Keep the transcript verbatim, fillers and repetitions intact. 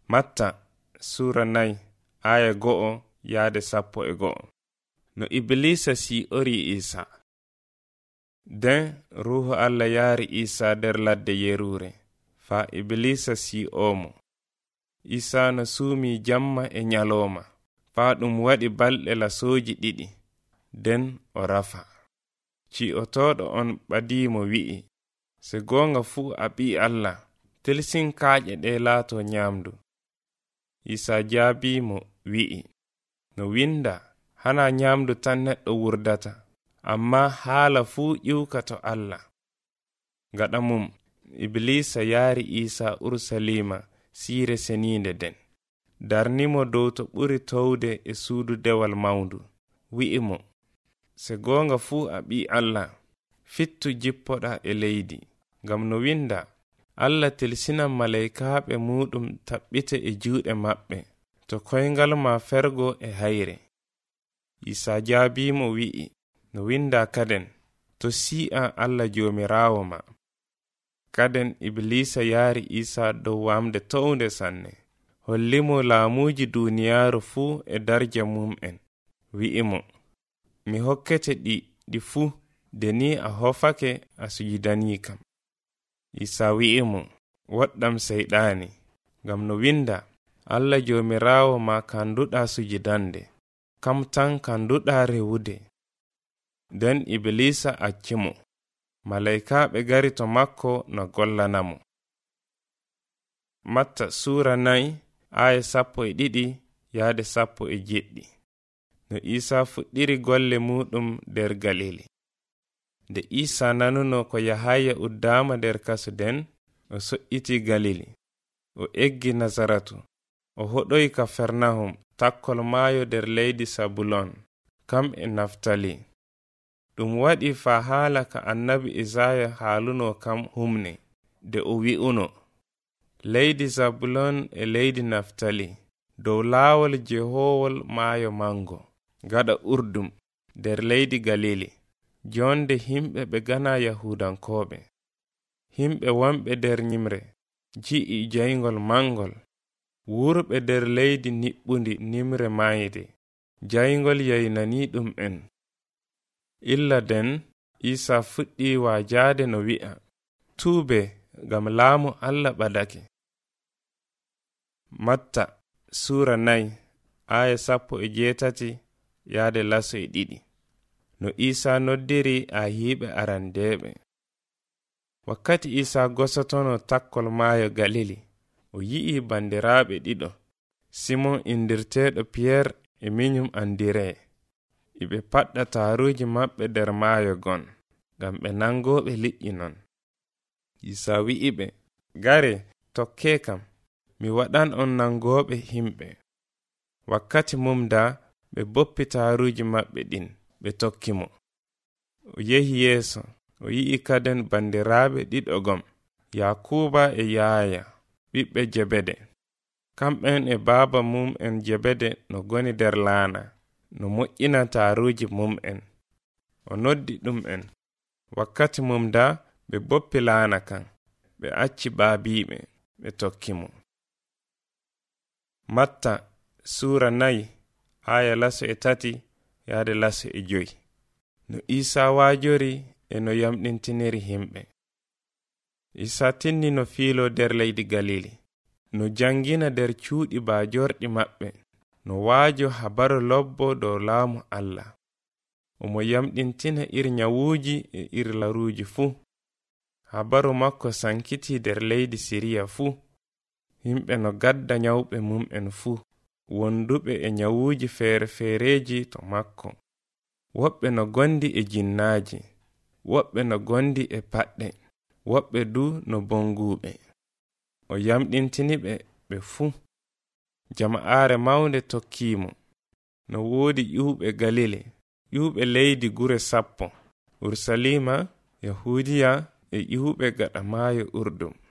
Matta sura nayi aya go'o yaade sappo e go'o. No Iblisa si ori Isa. Den ruhu Allah yaari Isa der ladde yerure, fa Iblisa si omo. Isa no suumi jamma e nyaloma, fa ɗum waɗi balɗe lasooji ɗiɗi, den o rafa. Ci'otoɗo on ɓadimo wi'i, se gonga fuu a ɓi Allah, telsin kaaƴe ɗe laato nyamdu. Isa jaabimo wi'i, no winda, hana nyamdu tan neɗɗo wurdata, amma haala fuu ƴiwka to Allah. Gaɗa mum, Iblisa yaari Isa Ursalima siire seninde den, darnimo dow to ɓuri towde e suudu dewal mawndu, wi'i mo, se gonga fuu a ɓi Allah, fittu jippoɗa e leydi, ngam no winda, Allah telsinan malaykaaɓe muɗum taɓɓite e juuɗe maɓɓe, to koyngal ma fergo e hayre. Isa jaabimo wi'i, no winda kaden, to si'a Allah joomiraawo ma. Kaden Iblisa yaari Isa dow wamde townde sanne, hollimo laamuuji duniyaaru fuu e darja mum'en, wi'i mo, mi hokkete ɗi ɗi fuu, de ni a hofake a sujudani kam. Isa wi'i mo, woɗɗam seyɗaani, ngam no winda, Allah joomiraawo ma kanduɗa sujudande, kam tan kanduɗa rewude. Den Iblisa accimo, malaykaaɓe gari to makko no gollanamo. Matta sura nayi aya sappo e ɗiɗi yaade sappo e jeɗɗi. No Isa fuɗɗiri golle muɗum der Galili. Nde Isa nanuno ko Yahaya uddama der kasu den, o so'iti Galili, o eggi Nazaratu, o hoɗoyi Kafernahum, takkol maayo der leydi Sabulon, kam e Naftali. Ɗum waɗi fa haala ka annabi Isaya haaluno kam humne, de o wi'uno, leydi Zabulon e leydi Naftali, dow laawol jehowol maayo mango, gaɗa Urdum, der leydi Galili, jonde himɓe ɓe gana Yahudankooɓe. Himɓe wonɓe der nyimre, ji'i jayngol mangol, wurɓe der leydi niɓɓundi nimre mayde, jayngol yaynani ɗum en. Illa den, Isa fuɗɗi waajaade no wi'a, tuube ngam laamu Allah ɓadake. Matta sura nayi aya sappo e jeetati yaade laso e ɗiɗi. No Isa noddiri a hiiɓe arandeeɓe. Wakkati Isa gosotono takkol maayo Galili, o yi'i bandiraaɓe ɗiɗo, Simon indirteeɗo Pierre e minyum Andire. Iɓe paɗɗa taaruji maɓɓe der maayo gon, ngam ɓe nangooɓe liƴƴi non. Isa wi'i ɓe, gare, tokke kam, mi waɗan on nangooɓe himɓe. Wakkati mum da, ɓe boppi taaruji maɓɓe ɗin, ɓe tokki mo. O yehi yeeso, o yi'i kaden bandiraaɓe ɗiɗo gom, Yakuba e Yahaya, ɓiɓɓe Jebede. Kamɓen e baaba mum en Jebede no goni der laana, no moƴƴina taaruji mum en. O noddi ɗum en. Wakkati mum da, ɓe boppi laana kan, ɓe acci baabiɓe, ɓe tokki mo. Matta sura nayi aya laso e tati yaade laso e joyi. No Isa waajori e no yamɗintiniri himɓe. Isa tinni no fiilo der leydi Galili, no jangina der cuuɗi baajorɗi maɓɓe, no waajo habaru lobbo dow laamu Allah. Omo yamɗintina iri nyawuuji e iri laruuji fuu. Habaru makko sankiti der leydi Siriya fuu. Himɓe no gadda nyawɓe mum'en fuu, wonduɓe e nyawuuji feere feereji to makko. Woɓɓe no gondi e jinnaaji, woɓɓe no gondi e paɗɗe, woɓɓe du no bonguuɓe. O yamɗintini ɓe ɓe fuu. Jama'aare mawnde tokkiimo. No woodi ƴuuɓe Galile, ƴuuɓe leydi gure sappo, Ursalima, Yahudiya e ƴuuɓe gaɗa maayo Urdum.